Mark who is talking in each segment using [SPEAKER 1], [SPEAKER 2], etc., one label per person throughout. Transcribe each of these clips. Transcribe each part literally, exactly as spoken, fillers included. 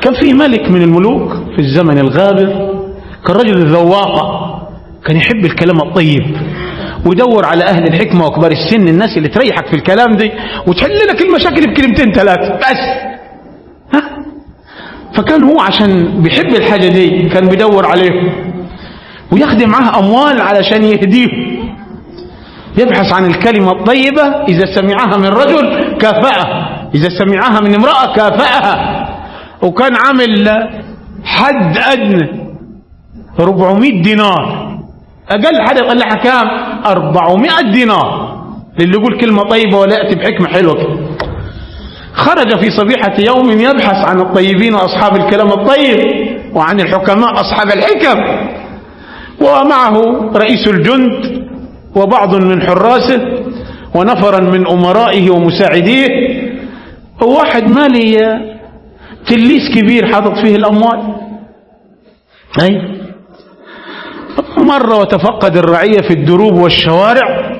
[SPEAKER 1] كان فيه ملك من الملوك في الزمن الغابر، كان رجل ذواقة، كان يحب الكلام الطيب ويدور على أهل الحكمة وكبار السن، الناس اللي تريحك في الكلام دي وتحل لك المشاكل بكلمتين ثلاثة بس. ها؟ فكان هو عشان بيحب الحاجة دي كان بيدور عليهم ويخدم معاه أموال علشان يهديهم، يبحث عن الكلمة الطيبة، إذا سمعها من رجل كافأه، إذا سمعها من امرأة كافأها. وكان عامل حد أدنى أربعمائة دينار، أقل حد يقول لها كام؟ أربعمائة دينار للي يقول كلمة طيبة ولا يأتي بحكمة حلوة كده. خرج في صبيحة يوم يبحث عن الطيبين وأصحاب الكلام الطيب وعن الحكماء أصحاب الحكم، ومعه رئيس الجند وبعض من حراسه ونفرا من أمرائه ومساعديه، وواحد مالي تليس كبير حاطط فيه الأموال. أي مرة وتفقد الرعية في الدروب والشوارع،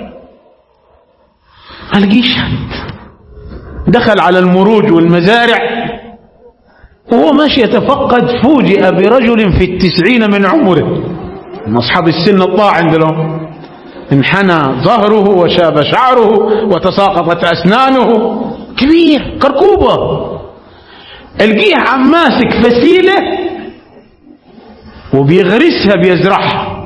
[SPEAKER 1] الجيش دخل على المروج والمزارع وهو ماشي يتفقد، فوجئ برجل في التسعين من عمره، من أصحاب السن الطاعن دلهم، انحنى ظهره وشاب شعره وتساقطت أسنانه، كبير كركوبة. الجيه عم ماسك فسيلة وبيغرسها بيزرعها.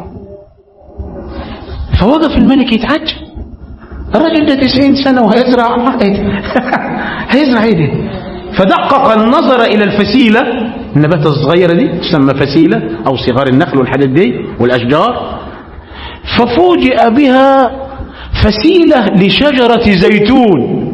[SPEAKER 1] فوقف الملك يتعجب، الرجل ده تسعين سنة وهيزرع هيزرع ايه ده؟ فدقق النظر إلى الفسيلة، النبات الصغيرة دي تسمى فسيلة أو صغار النخل والحاجات دي والأشجار، ففوجئ بها فسيلة لشجرة زيتون.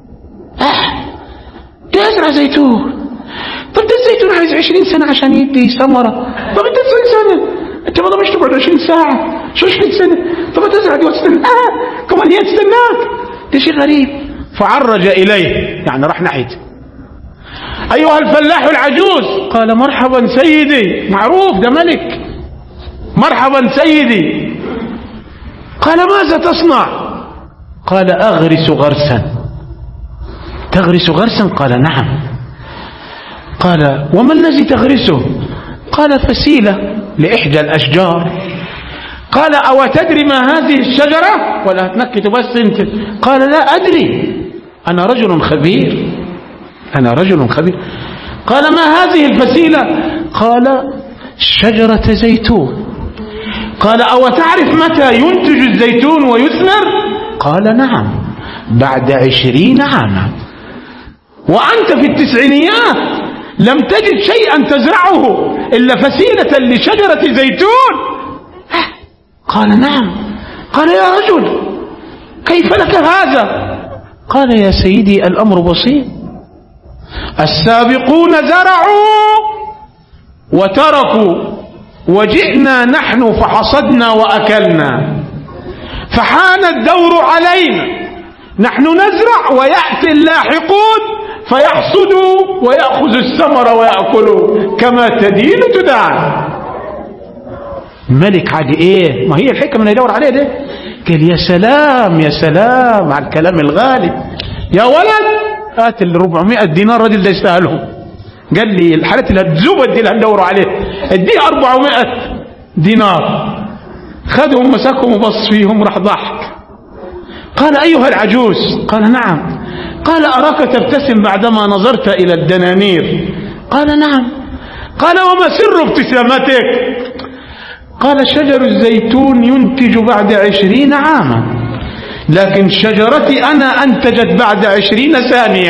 [SPEAKER 1] اه تزرع زيتون؟ طب ده الزيتون عايز عشرين سنة عشان يدي ثمرة. طب انت تسعين سنة، انت ما ضمنش تقعد عشرين ساعة، شو عشرين سنة؟ طب تزرع دي وتستنى، اه كمان هي تستناك، ده شيء غريب. فعرج إليه، يعني راح ناحيته، أيها الفلاح العجوز. قال مرحبا سيدي، معروف ده ملك، مرحبا سيدي. قال ماذا تصنع؟ قال أغرس غرسا. تغرس غرسا؟ قال نعم. قال وما الذي تغرسه؟ قال فسيلة لإحدى الأشجار. قال أو تدري ما هذه الشجرة؟ ولا تنكت بس انت؟ قال لا أدري، أنا رجل خبير، أنا رجل خبير. قال ما هذه الفسيلة؟ قال شجرة زيتون. قال أو تعرف متى ينتج الزيتون ويثمر؟ قال نعم، بعد عشرين عاما. وأنت في التسعينيات لم تجد شيئا تزرعه إلا فسيلة لشجرة زيتون؟ قال نعم. قال يا رجل كيف لك هذا؟ قال يا سيدي الأمر بسيط، السابقون زرعوا وتركوا، وجئنا نحن فحصدنا وأكلنا، فحان الدور علينا، نحن نزرع ويأتي اللاحقون فيحصدوا ويأخذوا الثمر ويأكلوا، كما تدين تدان. الملك عاد ايه؟ ما هي الحكمة اللي يدور عليه ده. قال يا سلام يا سلام على الكلام الغالي، يا ولد هات ال أربعمائة دينار الراجل ده يستاهلهم. قال لي الحالات اللي هتزوبت دي اللي هندوروا عليه اديه أربعمائة دينار. خدهم مسكهم وبص فيهم راح ضحك. قال أيها العجوز. قال نعم. قال أراك تبتسم بعدما نظرت إلى الدنانير. قال نعم. قال وما سر ابتسامتك؟ قال شجر الزيتون ينتج بعد عشرين عاما، لكن شجرتي أنا أنتجت بعد عشرين ثانية.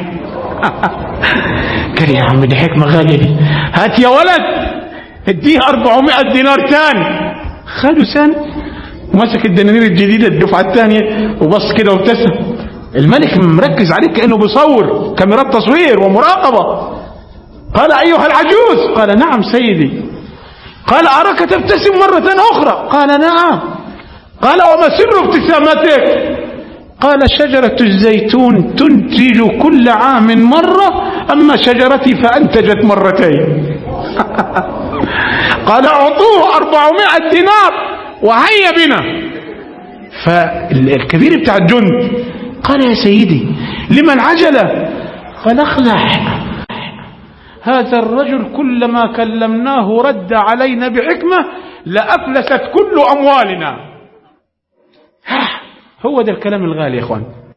[SPEAKER 1] قال يا عم دي حكمة غالية دي، هات يا ولد اديه أربعمائة دينار تاني. خدوا سنة ومسك الدنانير الجديدة الدفعة الثانية وبص كده وابتسم. الملك مركز عليه كأنه بيصور، كاميرات تصوير ومراقبة. قال أيها العجوز. قال نعم سيدي. قال أراك تبتسم مرة أخرى. قال نعم. قال وما سر ابتسامتك؟ قال شجرة الزيتون تنتج كل عام مرة، أما شجرتي فأنتجت مرتين. قال أعطوه أربعمائة دينار وهيا بنا. فالكبير بتاع الجند قال يا سيدي لما العجلة؟ قال اخلع هذا الرجل كلما كلمناه رد علينا بحكمة لأفلست كل أموالنا. هو ده الكلام الغالي يا إخوان.